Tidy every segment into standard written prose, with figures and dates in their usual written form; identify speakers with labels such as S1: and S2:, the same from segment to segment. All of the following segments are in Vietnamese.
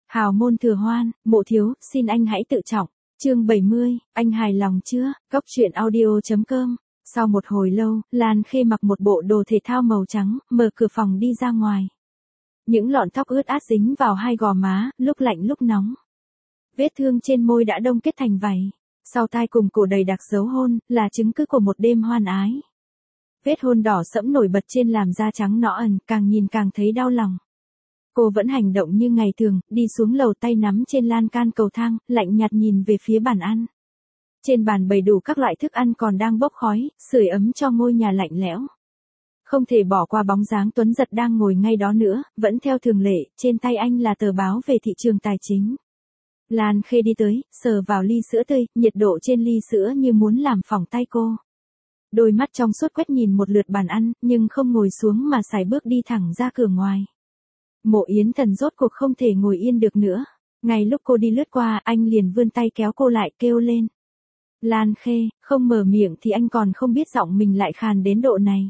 S1: Hào môn thừa hoan, mộ thiếu, xin anh hãy tự trọng. Chương 70, anh hài lòng chưa? Cốc truyện audio.com. Sau một hồi lâu, Lan Khê mặc một bộ đồ thể thao màu trắng, mở cửa phòng đi ra ngoài. Những lọn tóc ướt át dính vào hai gò má, lúc lạnh lúc nóng. Vết thương trên môi đã đông kết thành vảy. Sau tai cùng cổ đầy đặc dấu hôn, là chứng cứ của một đêm hoan ái. Vết hôn đỏ sẫm nổi bật trên làn da trắng nõn ẩn, càng nhìn càng thấy đau lòng. Cô vẫn hành động như ngày thường, đi xuống lầu tay nắm trên lan can cầu thang, lạnh nhạt nhìn về phía bàn ăn. Trên bàn bày đủ các loại thức ăn còn đang bốc khói, sưởi ấm cho ngôi nhà lạnh lẽo. Không thể bỏ qua bóng dáng Tuấn Giật đang ngồi ngay đó nữa, vẫn theo thường lệ, trên tay anh là tờ báo về thị trường tài chính. Lan Khê đi tới, sờ vào ly sữa tươi, nhiệt độ trên ly sữa như muốn làm phỏng tay cô. Đôi mắt trong suốt quét nhìn một lượt bàn ăn, nhưng không ngồi xuống mà sải bước đi thẳng ra cửa ngoài. Mộ Yến Thần rốt cuộc không thể ngồi yên được nữa. Ngay lúc cô đi lướt qua, anh liền vươn tay kéo cô lại, kêu lên. Lan Khê, không mở miệng thì anh còn không biết giọng mình lại khàn đến độ này.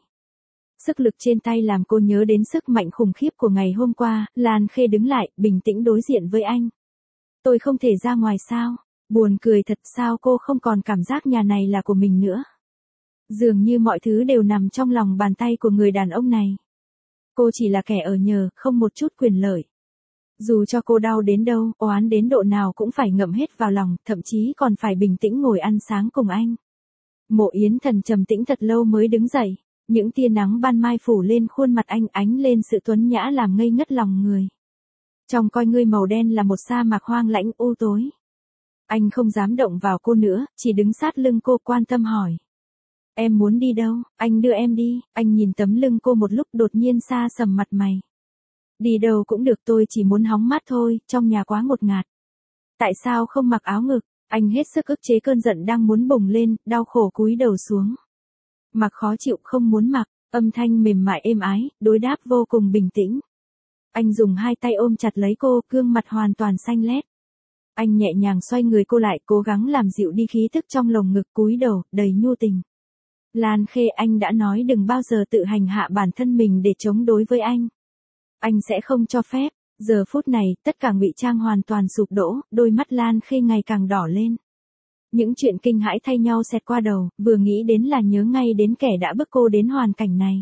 S1: Sức lực trên tay làm cô nhớ đến sức mạnh khủng khiếp của ngày hôm qua. Lan Khê đứng lại, bình tĩnh đối diện với anh. Tôi không thể ra ngoài sao? Buồn cười thật, sao cô không còn cảm giác nhà này là của mình nữa? Dường như mọi thứ đều nằm trong lòng bàn tay của người đàn ông này. Cô chỉ là kẻ ở nhờ, không một chút quyền lợi. Dù cho cô đau đến đâu, oán đến độ nào cũng phải ngậm hết vào lòng, thậm chí còn phải bình tĩnh ngồi ăn sáng cùng anh. Mộ Yến Thần trầm tĩnh thật lâu mới đứng dậy. Những tia nắng ban mai phủ lên khuôn mặt anh, ánh lên sự tuấn nhã làm ngây ngất lòng người. Trong coi ngươi màu đen là một sa mạc hoang lãnh u tối. Anh không dám động vào cô nữa, chỉ đứng sát lưng cô quan tâm hỏi. Em muốn đi đâu? Anh đưa em đi. Anh nhìn tấm lưng cô một lúc, đột nhiên xa sầm mặt mày. Đi đâu cũng được, tôi chỉ muốn hóng mát thôi, trong nhà quá ngột ngạt. Tại sao không mặc áo ngực? Anh hết sức ức chế cơn giận đang muốn bùng lên, đau khổ cúi đầu xuống. Mặc khó chịu, không muốn mặc, âm thanh mềm mại êm ái, đối đáp vô cùng bình tĩnh. Anh dùng hai tay ôm chặt lấy cô, gương mặt hoàn toàn xanh lét. Anh nhẹ nhàng xoay người cô lại, cố gắng làm dịu đi khí tức trong lồng ngực, cúi đầu, đầy nhu tình. Lan Khê, anh đã nói đừng bao giờ tự hành hạ bản thân mình để chống đối với anh. Anh sẽ không cho phép. Giờ phút này, tất cả ngụy trang hoàn toàn sụp đổ, đôi mắt Lan Khê ngày càng đỏ lên. Những chuyện kinh hãi thay nhau xẹt qua đầu, vừa nghĩ đến là nhớ ngay đến kẻ đã bức cô đến hoàn cảnh này.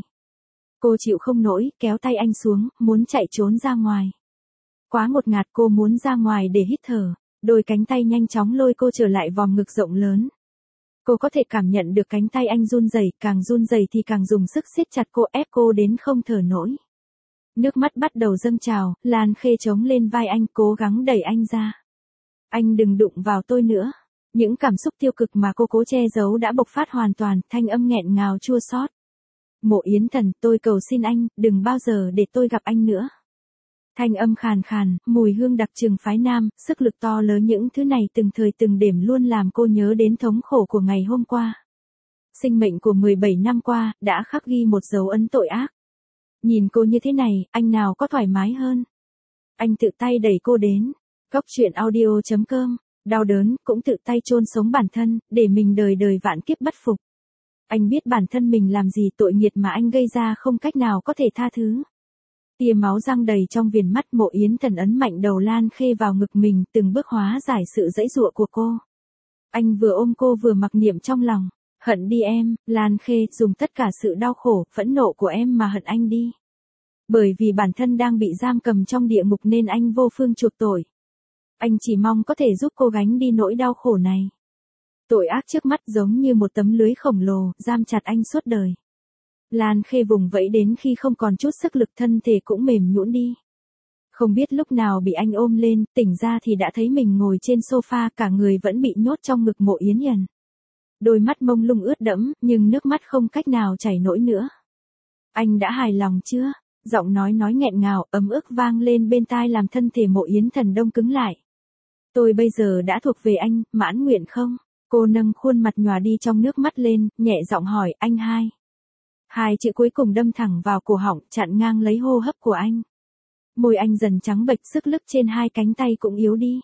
S1: Cô chịu không nổi, kéo tay anh xuống, muốn chạy trốn ra ngoài. Quá ngột ngạt, cô muốn ra ngoài để hít thở. Đôi cánh tay nhanh chóng lôi cô trở lại vòng ngực rộng lớn. Cô có thể cảm nhận được cánh tay anh run rẩy, càng run rẩy thì càng dùng sức siết chặt cô, ép cô đến không thở nổi. Nước mắt bắt đầu dâng trào, Lan Khê chống lên vai anh, cố gắng đẩy anh ra. Anh đừng đụng vào tôi nữa. Những cảm xúc tiêu cực mà cô cố che giấu đã bộc phát hoàn toàn, thanh âm nghẹn ngào chua xót. Mộ Yến Thần, tôi cầu xin anh, đừng bao giờ để tôi gặp anh nữa. Thanh âm khàn khàn, mùi hương đặc trưng phái nam, sức lực to lớn, những thứ này từng thời từng điểm luôn làm cô nhớ đến thống khổ của ngày hôm qua. Sinh mệnh của 17 năm qua, đã khắc ghi một dấu ấn tội ác. Nhìn cô như thế này, anh nào có thoải mái hơn. Anh tự tay đẩy cô đến. Cốc truyện audio.com. Đau đớn, cũng tự tay chôn sống bản thân, để mình đời đời vạn kiếp bất phục. Anh biết bản thân mình làm gì, tội nghiệt mà anh gây ra không cách nào có thể tha thứ. Tia máu răng đầy trong viền mắt. Mộ Yến Thần ấn mạnh đầu Lan Khê vào ngực mình, từng bước hóa giải sự giãy giụa của cô. Anh vừa ôm cô vừa mặc niệm trong lòng. Hận đi em, Lan Khê, dùng tất cả sự đau khổ, phẫn nộ của em mà hận anh đi. Bởi vì bản thân đang bị giam cầm trong địa ngục nên anh vô phương chuộc tội. Anh chỉ mong có thể giúp cô gánh đi nỗi đau khổ này. Tội ác trước mắt giống như một tấm lưới khổng lồ, giam chặt anh suốt đời. Lan Khê vùng vẫy đến khi không còn chút sức lực, thân thể cũng mềm nhũn đi. Không biết lúc nào bị anh ôm lên, tỉnh ra thì đã thấy mình ngồi trên sofa, cả người vẫn bị nhốt trong ngực Mộ Yến Thần. Đôi mắt mông lung ướt đẫm, nhưng nước mắt không cách nào chảy nổi nữa. Anh đã hài lòng chưa? Giọng nói nghẹn ngào, ấm ức vang lên bên tai làm thân thể Mộ Yến Thần đông cứng lại. Tôi bây giờ đã thuộc về anh, mãn nguyện không? Cô nâng khuôn mặt nhòa đi trong nước mắt lên, nhẹ giọng hỏi, anh hai. Hai chữ cuối cùng đâm thẳng vào cổ họng, chặn ngang lấy hô hấp của anh. Môi anh dần trắng bệch, sức lực trên hai cánh tay cũng yếu đi.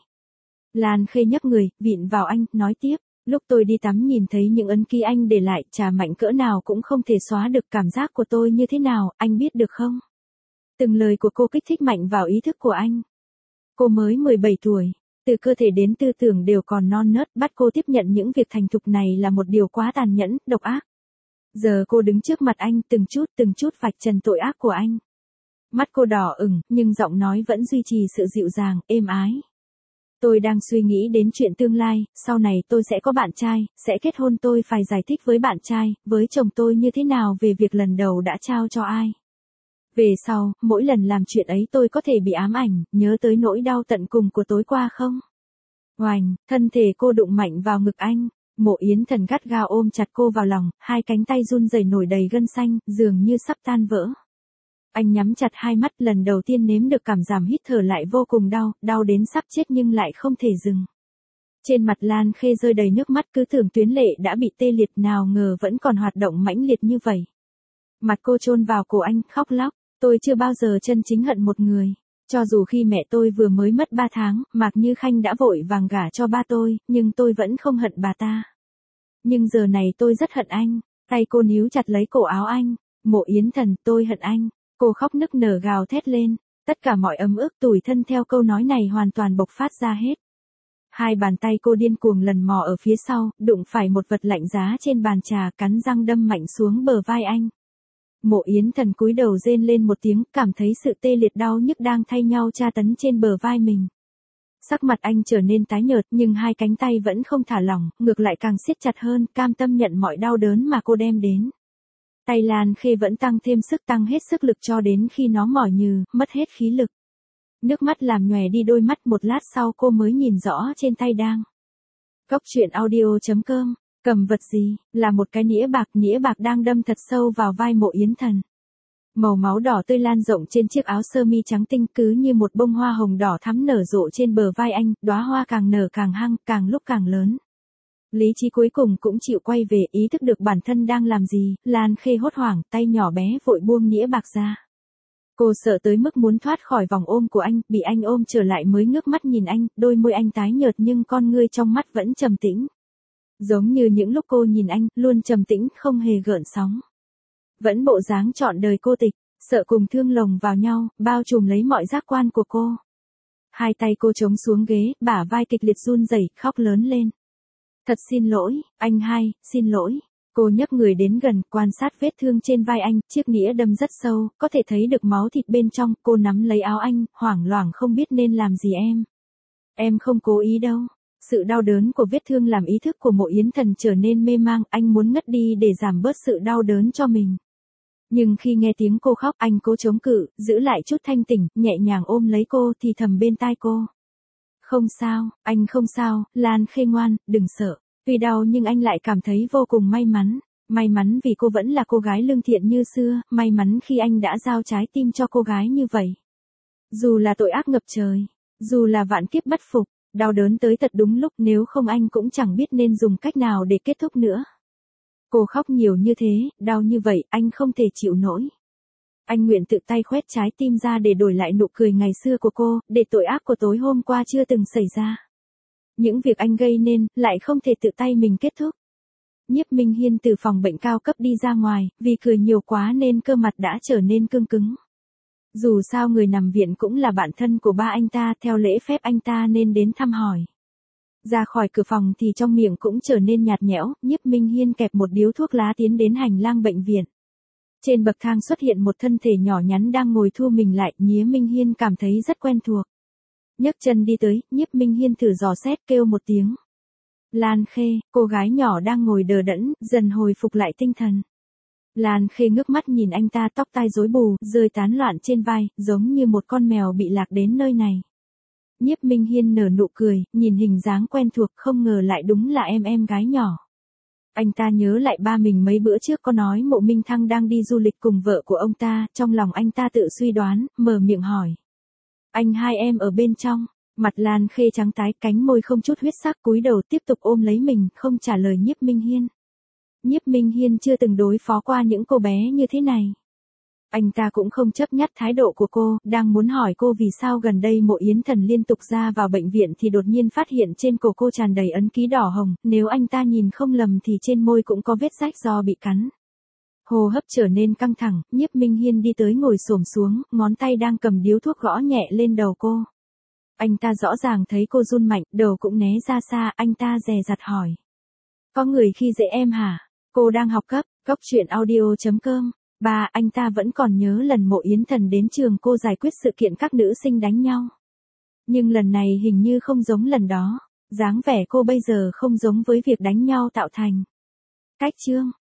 S1: Lan Khê nhấc người, vịn vào anh, nói tiếp. Lúc tôi đi tắm nhìn thấy những ấn ký anh để lại, chà mạnh cỡ nào cũng không thể xóa được cảm giác của tôi như thế nào, anh biết được không? Từng lời của cô kích thích mạnh vào ý thức của anh. Cô mới 17 tuổi, từ cơ thể đến tư tưởng đều còn non nớt, bắt cô tiếp nhận những việc thành thục này là một điều quá tàn nhẫn, độc ác. Giờ cô đứng trước mặt anh từng chút vạch trần tội ác của anh. Mắt cô đỏ ửng, nhưng giọng nói vẫn duy trì sự dịu dàng, êm ái. Tôi đang suy nghĩ đến chuyện tương lai, sau này tôi sẽ có bạn trai, sẽ kết hôn, tôi phải giải thích với bạn trai, với chồng tôi như thế nào về việc lần đầu đã trao cho ai. Về sau, mỗi lần làm chuyện ấy tôi có thể bị ám ảnh, nhớ tới nỗi đau tận cùng của tối qua không? Oành, thân thể cô đụng mạnh vào ngực anh. Mộ Yến Thần gắt gao ôm chặt cô vào lòng, hai cánh tay run rẩy nổi đầy gân xanh, dường như sắp tan vỡ. Anh nhắm chặt hai mắt, lần đầu tiên nếm được cảm giác hít thở lại vô cùng đau, đau đến sắp chết nhưng lại không thể dừng. Trên mặt Lan Khê rơi đầy nước mắt, cứ tưởng tuyến lệ đã bị tê liệt, nào ngờ vẫn còn hoạt động mãnh liệt như vậy. Mặt cô chôn vào cổ anh, khóc lóc. Tôi chưa bao giờ chân chính hận một người. Cho dù khi mẹ tôi vừa mới mất 3 tháng, Mạc Như Khanh đã vội vàng gả cho ba tôi, nhưng tôi vẫn không hận bà ta. Nhưng giờ này tôi rất hận anh. Tay cô níu chặt lấy cổ áo anh. Mộ Yến Thần, tôi hận anh. Cô khóc nức nở gào thét lên. Tất cả mọi ấm ức tủi thân theo câu nói này hoàn toàn bộc phát ra hết. Hai bàn tay cô điên cuồng lần mò ở phía sau, đụng phải một vật lạnh giá trên bàn trà, cắn răng đâm mạnh xuống bờ vai anh. Mộ Yến Thần cúi đầu rên lên một tiếng, cảm thấy sự tê liệt đau nhức đang thay nhau tra tấn trên bờ vai mình. Sắc mặt anh trở nên tái nhợt, nhưng hai cánh tay vẫn không thả lỏng, ngược lại càng siết chặt hơn, cam tâm nhận mọi đau đớn mà cô đem đến. Tay Lan Khê vẫn tăng thêm sức, tăng hết sức lực cho đến khi nó mỏi nhừ, mất hết khí lực. Nước mắt làm nhòe đi đôi mắt, một lát sau cô mới nhìn rõ trên tay đang. Cốc truyện audio.com. Cầm vật gì, là một cái nĩa bạc đang đâm thật sâu vào vai Mộ Yến Thần. Màu máu đỏ tươi lan rộng trên chiếc áo sơ mi trắng tinh, cứ như một bông hoa hồng đỏ thắm nở rộ trên bờ vai anh, đóa hoa càng nở càng hăng, càng lúc càng lớn. Lý trí cuối cùng cũng chịu quay về, ý thức được bản thân đang làm gì, Lan Khê hốt hoảng, tay nhỏ bé vội buông nĩa bạc ra. Cô sợ tới mức muốn thoát khỏi vòng ôm của anh, bị anh ôm trở lại mới ngước mắt nhìn anh, đôi môi anh tái nhợt nhưng con ngươi trong mắt vẫn trầm tĩnh. Giống như những lúc cô nhìn anh, luôn trầm tĩnh, không hề gợn sóng. Vẫn bộ dáng trọn đời cô tịch, sợ cùng thương lồng vào nhau, bao trùm lấy mọi giác quan của cô. Hai tay cô chống xuống ghế, bả vai kịch liệt run rẩy, khóc lớn lên. Thật xin lỗi, anh hai, xin lỗi. Cô nhấc người đến gần, quan sát vết thương trên vai anh, chiếc nĩa đâm rất sâu, có thể thấy được máu thịt bên trong, cô nắm lấy áo anh, hoảng loạn không biết nên làm gì em. Em không cố ý đâu. Sự đau đớn của vết thương làm ý thức của Mộ Yến Thần trở nên mê mang, anh muốn ngất đi để giảm bớt sự đau đớn cho mình. Nhưng khi nghe tiếng cô khóc, anh cố chống cự, giữ lại chút thanh tỉnh, nhẹ nhàng ôm lấy cô, thì thầm bên tai cô. Không sao, anh không sao, Lan Khê ngoan, đừng sợ. Tuy đau nhưng anh lại cảm thấy vô cùng may mắn. May mắn vì cô vẫn là cô gái lương thiện như xưa, may mắn khi anh đã giao trái tim cho cô gái như vậy. Dù là tội ác ngập trời, dù là vạn kiếp bất phục. Đau đớn tới thật đúng lúc, nếu không anh cũng chẳng biết nên dùng cách nào để kết thúc nữa. Cô khóc nhiều như thế, đau như vậy, anh không thể chịu nổi. Anh nguyện tự tay khoét trái tim ra để đổi lại nụ cười ngày xưa của cô, để tội ác của tối hôm qua chưa từng xảy ra. Những việc anh gây nên, lại không thể tự tay mình kết thúc. Nhiếp Minh Hiên từ phòng bệnh cao cấp đi ra ngoài, vì cười nhiều quá nên cơ mặt đã trở nên cương cứng. Dù sao người nằm viện cũng là bạn thân của ba anh ta, theo lễ phép anh ta nên đến thăm hỏi. Ra khỏi cửa phòng thì trong miệng cũng trở nên nhạt nhẽo, Nhiếp Minh Hiên kẹp một điếu thuốc lá tiến đến hành lang bệnh viện. Trên bậc thang xuất hiện một thân thể nhỏ nhắn đang ngồi thu mình lại, Nhiếp Minh Hiên cảm thấy rất quen thuộc. Nhấc chân đi tới, Nhiếp Minh Hiên thử dò xét kêu một tiếng. Lan Khê, cô gái nhỏ đang ngồi đờ đẫn, dần hồi phục lại tinh thần. Lan Khê ngước mắt nhìn anh ta, tóc tai rối bù, rơi tán loạn trên vai, giống như một con mèo bị lạc đến nơi này. Nhiếp Minh Hiên nở nụ cười, nhìn hình dáng quen thuộc, không ngờ lại đúng là em gái nhỏ. Anh ta nhớ lại ba mình mấy bữa trước có nói Mộ Minh Thăng đang đi du lịch cùng vợ của ông ta, trong lòng anh ta tự suy đoán, mở miệng hỏi. Anh hai em ở bên trong, mặt Lan Khê trắng tái, cánh môi không chút huyết sắc, cúi đầu tiếp tục ôm lấy mình, không trả lời Nhiếp Minh Hiên. Nhiếp Minh Hiên chưa từng đối phó qua những cô bé như thế này. Anh ta cũng không chấp nhặt thái độ của cô, đang muốn hỏi cô vì sao gần đây Mộ Yến Thần liên tục ra vào bệnh viện thì đột nhiên phát hiện trên cổ cô tràn đầy ấn ký đỏ hồng, nếu anh ta nhìn không lầm thì trên môi cũng có vết rách do bị cắn. Hô hấp trở nên căng thẳng, Nhiếp Minh Hiên đi tới ngồi xổm xuống, ngón tay đang cầm điếu thuốc gõ nhẹ lên đầu cô. Anh ta rõ ràng thấy cô run mạnh, đầu cũng né ra xa, anh ta dè dặt hỏi. Có người khi dễ em hả? Cô đang học cấp, Cốc truyện audio.com. Ba, anh ta vẫn còn nhớ lần Mộ Yến Thần đến trường cô giải quyết sự kiện các nữ sinh đánh nhau. Nhưng lần này hình như không giống lần đó. Dáng vẻ cô bây giờ không giống với việc đánh nhau tạo thành. Cách chương.